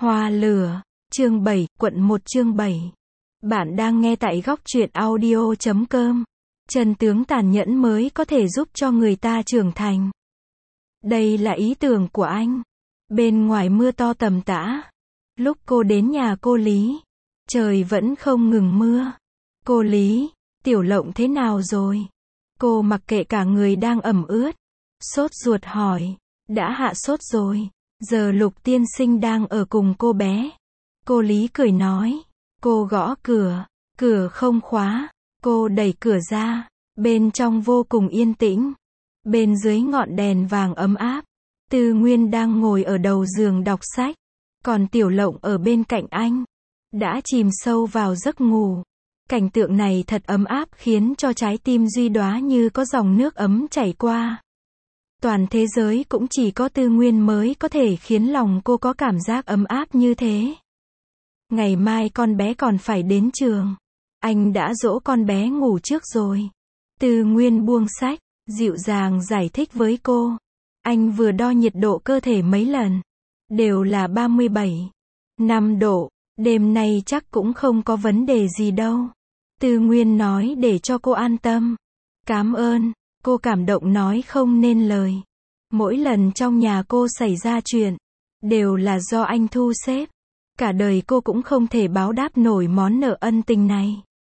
Hoa lửa, chương 7, quận 1 chương 7. Bạn đang nghe tại góc truyện audio.com. Chân tướng tàn nhẫn mới có thể giúp cho người ta trưởng thành. Đây là ý tưởng của anh. Bên ngoài mưa to tầm tã. Lúc cô đến nhà cô Lý, trời vẫn không ngừng mưa. Cô Lý, Tiểu Lộng thế nào rồi? Cô mặc kệ cả người đang ẩm ướt. Sốt ruột hỏi. Đã hạ sốt rồi. Giờ Lục tiên sinh đang ở cùng cô bé. Cô Lý cười nói. Cô gõ cửa. Cửa không khóa. Cô đẩy cửa ra. Bên trong vô cùng yên tĩnh. Bên dưới ngọn đèn vàng ấm áp, Tư Nguyên đang ngồi ở đầu giường đọc sách. Còn Tiểu Lộng ở bên cạnh anh, đã chìm sâu vào giấc ngủ. Cảnh tượng này thật ấm áp khiến cho trái tim Duy Đóa như có dòng nước ấm chảy qua. Toàn thế giới cũng chỉ có Tư Nguyên mới có thể khiến lòng cô có cảm giác ấm áp như thế. Ngày mai con bé còn phải đến trường. Anh đã dỗ con bé ngủ trước rồi. Tư Nguyên buông sách, dịu dàng giải thích với cô. Anh vừa đo nhiệt độ cơ thể mấy lần. Đều là 37,5 độ. Đêm nay chắc cũng không có vấn đề gì đâu. Tư Nguyên nói để cho cô an tâm. Cảm ơn. Cô cảm động nói không nên lời. Mỗi lần trong nhà cô xảy ra chuyện, đều là do anh thu xếp. Cả đời cô cũng không thể báo đáp nổi món nợ ân tình này.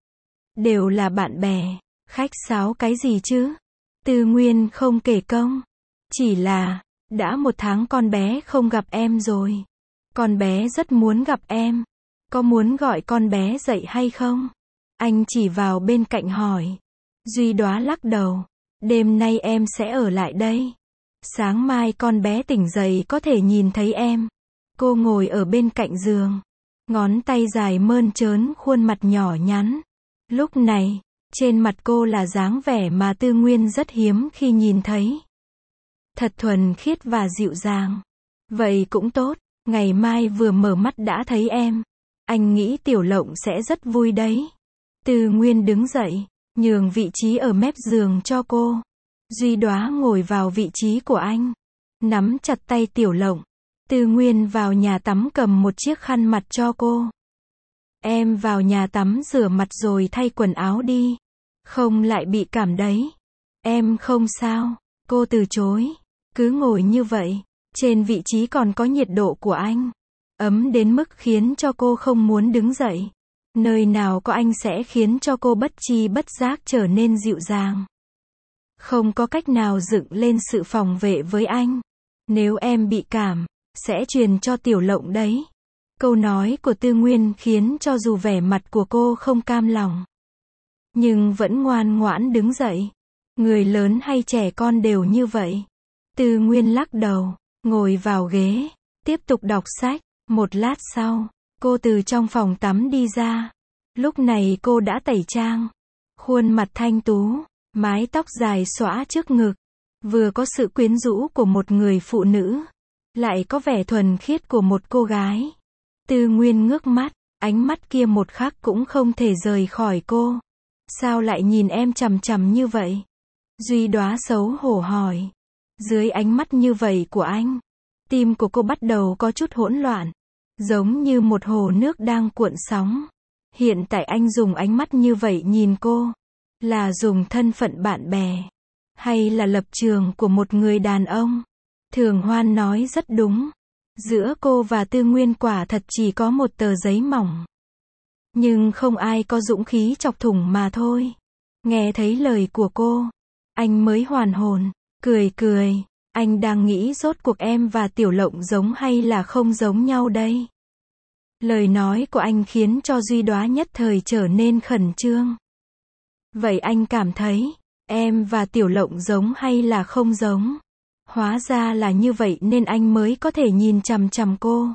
Đều là bạn bè. Khách sáo cái gì chứ? Tư Nguyên không kể công. Chỉ là, đã 1 tháng con bé không gặp em rồi. Con bé rất muốn gặp em. Có muốn gọi con bé dậy hay không? Anh chỉ vào bên cạnh hỏi. Duy Đóa lắc đầu. Đêm nay em sẽ ở lại đây. Sáng mai con bé tỉnh dậy có thể nhìn thấy em. Cô ngồi ở bên cạnh giường. Ngón tay dài mơn trớn khuôn mặt nhỏ nhắn. Lúc này, trên mặt cô là dáng vẻ mà Tư Nguyên rất hiếm khi nhìn thấy. Thật thuần khiết và dịu dàng. Vậy cũng tốt, ngày mai vừa mở mắt đã thấy em. Anh nghĩ Tiểu Lộng sẽ rất vui đấy. Tư Nguyên đứng dậy, nhường vị trí ở mép giường cho cô. Duy Đóa ngồi vào vị trí của anh, nắm chặt tay Tiểu Lộng. Tư Nguyên vào nhà tắm cầm một chiếc khăn mặt cho cô. Em vào nhà tắm rửa mặt rồi thay quần áo đi. Không lại bị cảm đấy. Em không sao. Cô từ chối. Cứ ngồi như vậy. Trên vị trí còn có nhiệt độ của anh. Ấm đến mức khiến cho cô không muốn đứng dậy. Nơi nào có anh sẽ khiến cho cô bất tri bất giác trở nên dịu dàng. Không có cách nào dựng lên sự phòng vệ với anh. Nếu em bị cảm, sẽ truyền cho Tiểu Lộng đấy. Câu nói của Tư Nguyên khiến cho dù vẻ mặt của cô không cam lòng, nhưng vẫn ngoan ngoãn đứng dậy. Người lớn hay trẻ con đều như vậy. Tư Nguyên lắc đầu, ngồi vào ghế, tiếp tục đọc sách. Một lát sau, cô từ trong phòng tắm đi ra. Lúc này cô đã tẩy trang. Khuôn mặt thanh tú, mái tóc dài xõa trước ngực. Vừa có sự quyến rũ của một người phụ nữ, lại có vẻ thuần khiết của một cô gái. Tư Nguyên ngước mắt, ánh mắt kia một khắc cũng không thể rời khỏi cô. Sao lại nhìn em chằm chằm như vậy? Duy Đóa xấu hổ hỏi. Dưới ánh mắt như vậy của anh, tim của cô bắt đầu có chút hỗn loạn, giống như một hồ nước đang cuộn sóng. Hiện tại anh dùng ánh mắt như vậy nhìn cô, là dùng thân phận bạn bè, hay là lập trường của một người đàn ông? Thường Hoan nói rất đúng. Giữa cô và Tư Nguyên quả thật chỉ có một tờ giấy mỏng. Nhưng không ai có dũng khí chọc thủng mà thôi. Nghe thấy lời của cô, anh mới hoàn hồn, cười cười. Anh đang nghĩ rốt cuộc em và Tiểu Lộng giống hay là không giống nhau đây? Lời nói của anh khiến cho Duy Đóa nhất thời trở nên khẩn trương. Vậy anh cảm thấy, em và Tiểu Lộng giống hay là không giống? Hóa ra là như vậy nên anh mới có thể nhìn chằm chằm cô.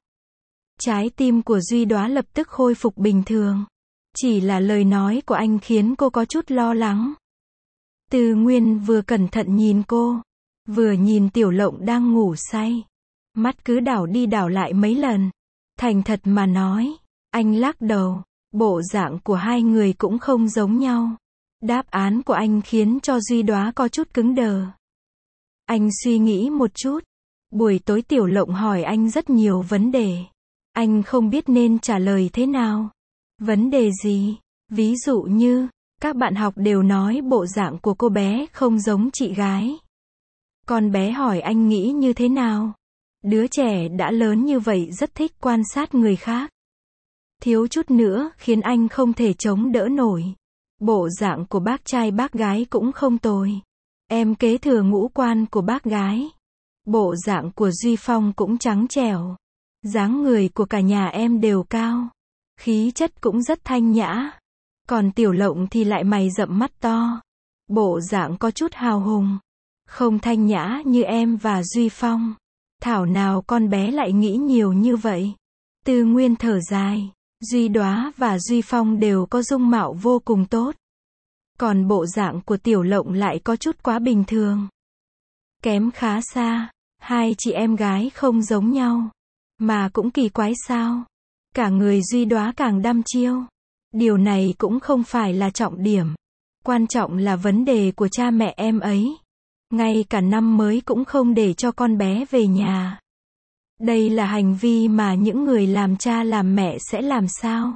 Trái tim của Duy Đóa lập tức khôi phục bình thường. Chỉ là lời nói của anh khiến cô có chút lo lắng. Tư Nguyên vừa cẩn thận nhìn cô, vừa nhìn Tiểu Lộng đang ngủ say. Mắt cứ đảo đi đảo lại mấy lần. Thành thật mà nói, anh lắc đầu. Bộ dạng của hai người cũng không giống nhau. Đáp án của anh khiến cho Duy Đóa có chút cứng đờ. Anh suy nghĩ một chút. Buổi tối Tiểu Lộng hỏi anh rất nhiều vấn đề. Anh không biết nên trả lời thế nào. Vấn đề gì? Ví dụ như, các bạn học đều nói bộ dạng của cô bé không giống chị gái. Con bé hỏi anh nghĩ như thế nào? Đứa trẻ đã lớn như vậy rất thích quan sát người khác. Thiếu chút nữa khiến anh không thể chống đỡ nổi. Bộ dạng của bác trai bác gái cũng không tồi. Em kế thừa ngũ quan của bác gái. Bộ dạng của Duy Phong cũng trắng trẻo. Dáng người của cả nhà em đều cao. Khí chất cũng rất thanh nhã. Còn Tiểu Lộng thì lại mày rậm mắt to. Bộ dạng có chút hào hùng. Không thanh nhã như em và Duy Phong. Thảo nào con bé lại nghĩ nhiều như vậy. Tư Nguyên thở dài. Duy Đóa và Duy Phong đều có dung mạo vô cùng tốt. Còn bộ dạng của Tiểu Lộng lại có chút quá bình thường. Kém khá xa. Hai chị em gái không giống nhau. Mà cũng kỳ quái sao. Cả người Duy Đóa càng đăm chiêu. Điều này cũng không phải là trọng điểm. Quan trọng là vấn đề của cha mẹ em ấy. Ngay cả năm mới cũng không để cho con bé về nhà. Đây là hành vi mà những người làm cha làm mẹ sẽ làm sao?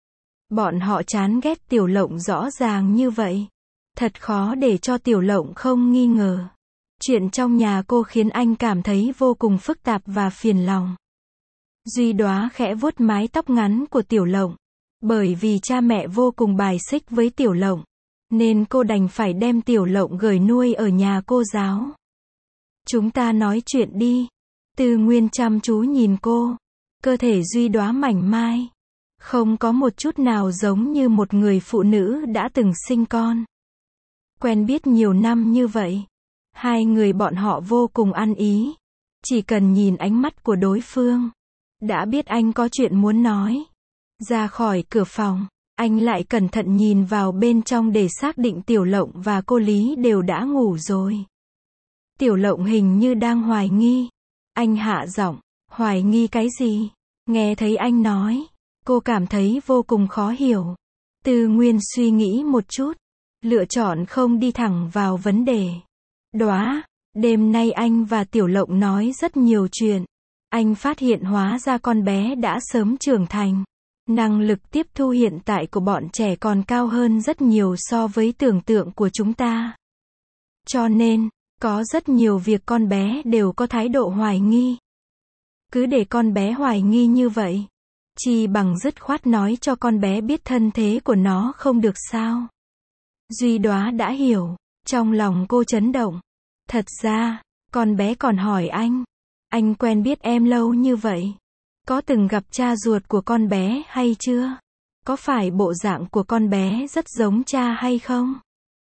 Bọn họ chán ghét Tiểu Lộng rõ ràng như vậy. Thật khó để cho Tiểu Lộng không nghi ngờ. Chuyện trong nhà cô khiến anh cảm thấy vô cùng phức tạp và phiền lòng. Duy Đóa khẽ vuốt mái tóc ngắn của Tiểu Lộng. Bởi vì cha mẹ vô cùng bài xích với Tiểu Lộng, nên cô đành phải đem Tiểu Lộng gửi nuôi ở nhà cô giáo. Chúng ta nói chuyện đi. Tư Nguyên chăm chú nhìn cô. Cơ thể Duy Đóa mảnh mai. Không có một chút nào giống như một người phụ nữ đã từng sinh con. Quen biết nhiều năm như vậy. Hai người bọn họ vô cùng ăn ý. Chỉ cần nhìn ánh mắt của đối phương. Đã biết anh có chuyện muốn nói. Ra khỏi cửa phòng, anh lại cẩn thận nhìn vào bên trong để xác định Tiểu Lộng và cô Lý đều đã ngủ rồi. Tiểu Lộng hình như đang hoài nghi. Anh hạ giọng, hoài nghi cái gì? Nghe thấy anh nói, cô cảm thấy vô cùng khó hiểu. Tư Nguyên suy nghĩ một chút, lựa chọn không đi thẳng vào vấn đề. Đóa, đêm nay anh và Tiểu Lộng nói rất nhiều chuyện. Anh phát hiện hóa ra con bé đã sớm trưởng thành. Năng lực tiếp thu hiện tại của bọn trẻ còn cao hơn rất nhiều so với tưởng tượng của chúng ta. Cho nên, có rất nhiều việc con bé đều có thái độ hoài nghi. Cứ để con bé hoài nghi như vậy. Chi bằng dứt khoát nói cho con bé biết thân thế của nó không được sao. Duy Đóa đã hiểu. Trong lòng cô chấn động. Thật ra, con bé còn hỏi anh quen biết em lâu như vậy. Có từng gặp cha ruột của con bé hay chưa? Có phải bộ dạng của con bé rất giống cha hay không?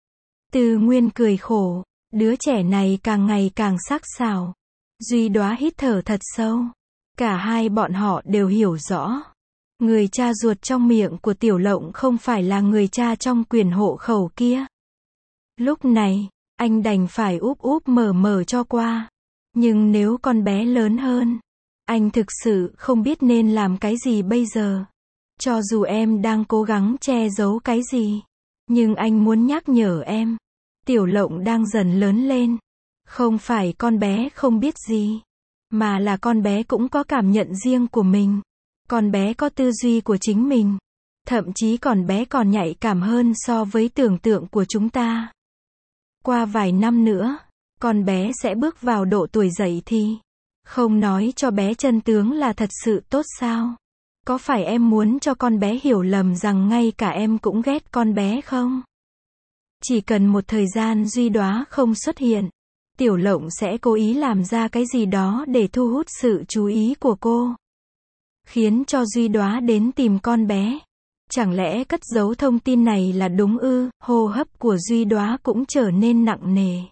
Tư Nguyên cười khổ. Đứa trẻ này càng ngày càng sắc sảo. Duy Đóa hít thở thật sâu. Cả hai bọn họ đều hiểu rõ. Người cha ruột trong miệng của Tiểu Lộng không phải là người cha trong quyển hộ khẩu kia. Lúc này, anh đành phải úp úp mở mở cho qua. Nhưng nếu con bé lớn hơn, anh thực sự không biết nên làm cái gì bây giờ. Cho dù em đang cố gắng che giấu cái gì, nhưng anh muốn nhắc nhở em. Tiểu Lộng đang dần lớn lên. Không phải con bé không biết gì, mà là con bé cũng có cảm nhận riêng của mình. Con bé có tư duy của chính mình. Thậm chí con bé còn nhạy cảm hơn so với tưởng tượng của chúng ta. Qua vài năm nữa, con bé sẽ bước vào độ tuổi dậy thì. Không nói cho bé chân tướng là thật sự tốt sao? Có phải em muốn cho con bé hiểu lầm rằng ngay cả em cũng ghét con bé không? Chỉ cần một thời gian Duy Đóa không xuất hiện, Tiểu Lộng sẽ cố ý làm ra cái gì đó để thu hút sự chú ý của cô. Khiến cho Duy Đóa đến tìm con bé. Chẳng lẽ cất giấu thông tin này là đúng ư? Hô hấp của Duy Đóa cũng trở nên nặng nề.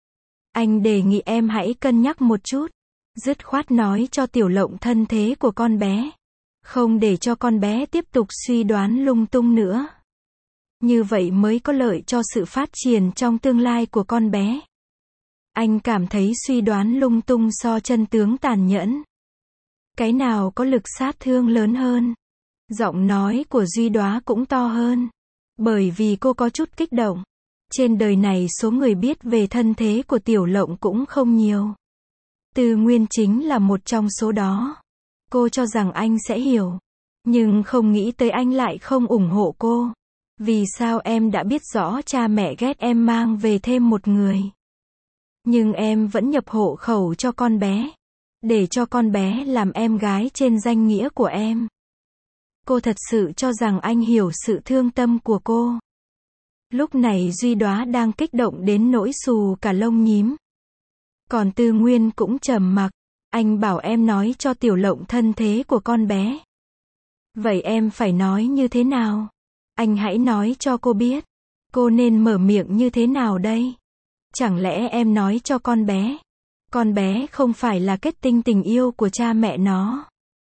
Anh đề nghị em hãy cân nhắc một chút. Dứt khoát nói cho Tiểu Lộng thân thế của con bé. Không để cho con bé tiếp tục suy đoán lung tung nữa. Như vậy mới có lợi cho sự phát triển trong tương lai của con bé. Anh cảm thấy suy đoán lung tung so chân tướng tàn nhẫn. Cái nào có lực sát thương lớn hơn? Giọng nói của Duy Đóa cũng to hơn. Bởi vì cô có chút kích động. Trên đời này số người biết về thân thế của Tiểu Lộng cũng không nhiều. Tư Nguyên chính là một trong số đó. Cô cho rằng anh sẽ hiểu. Nhưng không nghĩ tới anh lại không ủng hộ cô. Vì sao em đã biết rõ cha mẹ ghét em mang về thêm một người. Nhưng em vẫn nhập hộ khẩu cho con bé. Để cho con bé làm em gái trên danh nghĩa của em. Cô thật sự cho rằng anh hiểu sự thương tâm của cô. Lúc này Duy Đóa đang kích động đến nỗi xù cả lông nhím. Còn Tư Nguyên cũng trầm mặc. Anh bảo em nói cho Tiểu Lộng thân thế của con bé. Vậy em phải nói như thế nào? Anh hãy nói cho cô biết. Cô nên mở miệng như thế nào đây? Chẳng lẽ em nói cho con bé không phải là kết tinh tình yêu của cha mẹ nó,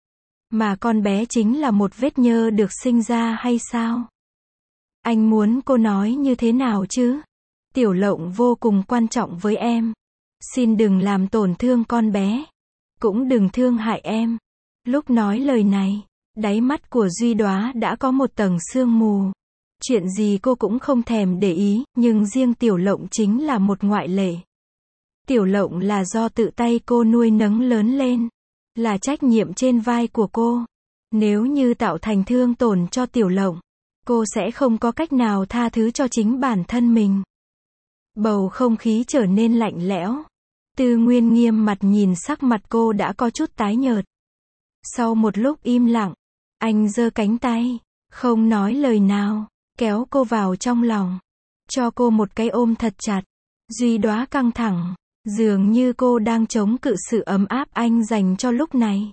mà con bé chính là một vết nhơ được sinh ra hay sao? Anh muốn cô nói như thế nào chứ? Tiểu Lộng vô cùng quan trọng với em. Xin đừng làm tổn thương con bé. Cũng đừng thương hại em. Lúc nói lời này, đáy mắt của Duy Đóa đã có một tầng sương mù. Chuyện gì cô cũng không thèm để ý, nhưng riêng Tiểu Lộng chính là một ngoại lệ. Tiểu Lộng là do tự tay cô nuôi nấng lớn lên. Là trách nhiệm trên vai của cô. Nếu như tạo thành thương tổn cho Tiểu Lộng, cô sẽ không có cách nào tha thứ cho chính bản thân mình. Bầu không khí trở nên lạnh lẽo. Tư Nguyên nghiêm mặt nhìn sắc mặt cô đã có chút tái nhợt. Sau một lúc im lặng, anh giơ cánh tay, không nói lời nào, kéo cô vào trong lòng. Cho cô một cái ôm thật chặt. Duy Đóa căng thẳng. Dường như cô đang chống cự sự ấm áp anh dành cho lúc này.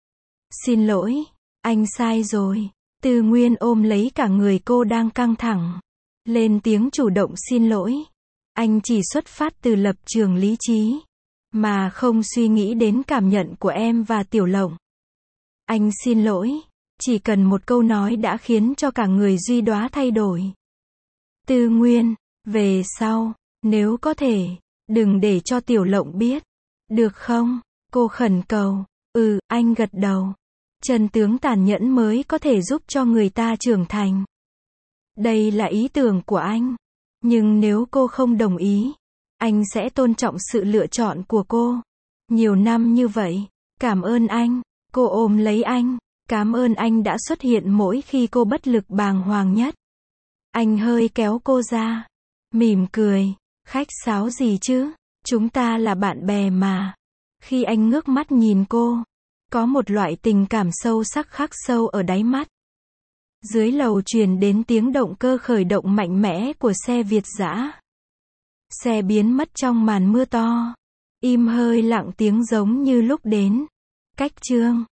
Xin lỗi, anh sai rồi. Tư Nguyên ôm lấy cả người cô đang căng thẳng. Lên tiếng chủ động xin lỗi. Anh chỉ xuất phát từ lập trường lý trí, mà không suy nghĩ đến cảm nhận của em và Tiểu Lộng. Anh xin lỗi. Chỉ cần một câu nói đã khiến cho cả người Duy Đóa thay đổi. Tư Nguyên, về sau, nếu có thể, đừng để cho Tiểu Lộng biết. Được không? Cô khẩn cầu. Anh gật đầu. Chân tướng tàn nhẫn mới có thể giúp cho người ta trưởng thành. Đây là ý tưởng của anh. Nhưng nếu cô không đồng ý, anh sẽ tôn trọng sự lựa chọn của cô. Nhiều năm như vậy, cảm ơn anh. Cô ôm lấy anh. Cảm ơn anh đã xuất hiện mỗi khi cô bất lực bàng hoàng nhất. Anh hơi kéo cô ra. Mỉm cười. Khách sáo gì chứ? Chúng ta là bạn bè mà. Khi anh ngước mắt nhìn cô, có một loại tình cảm sâu sắc khắc sâu ở đáy mắt. Dưới lầu truyền đến tiếng động cơ khởi động mạnh mẽ của xe Việt dã. Xe biến mất trong màn mưa to. Im hơi lặng tiếng giống như lúc đến. Cách chương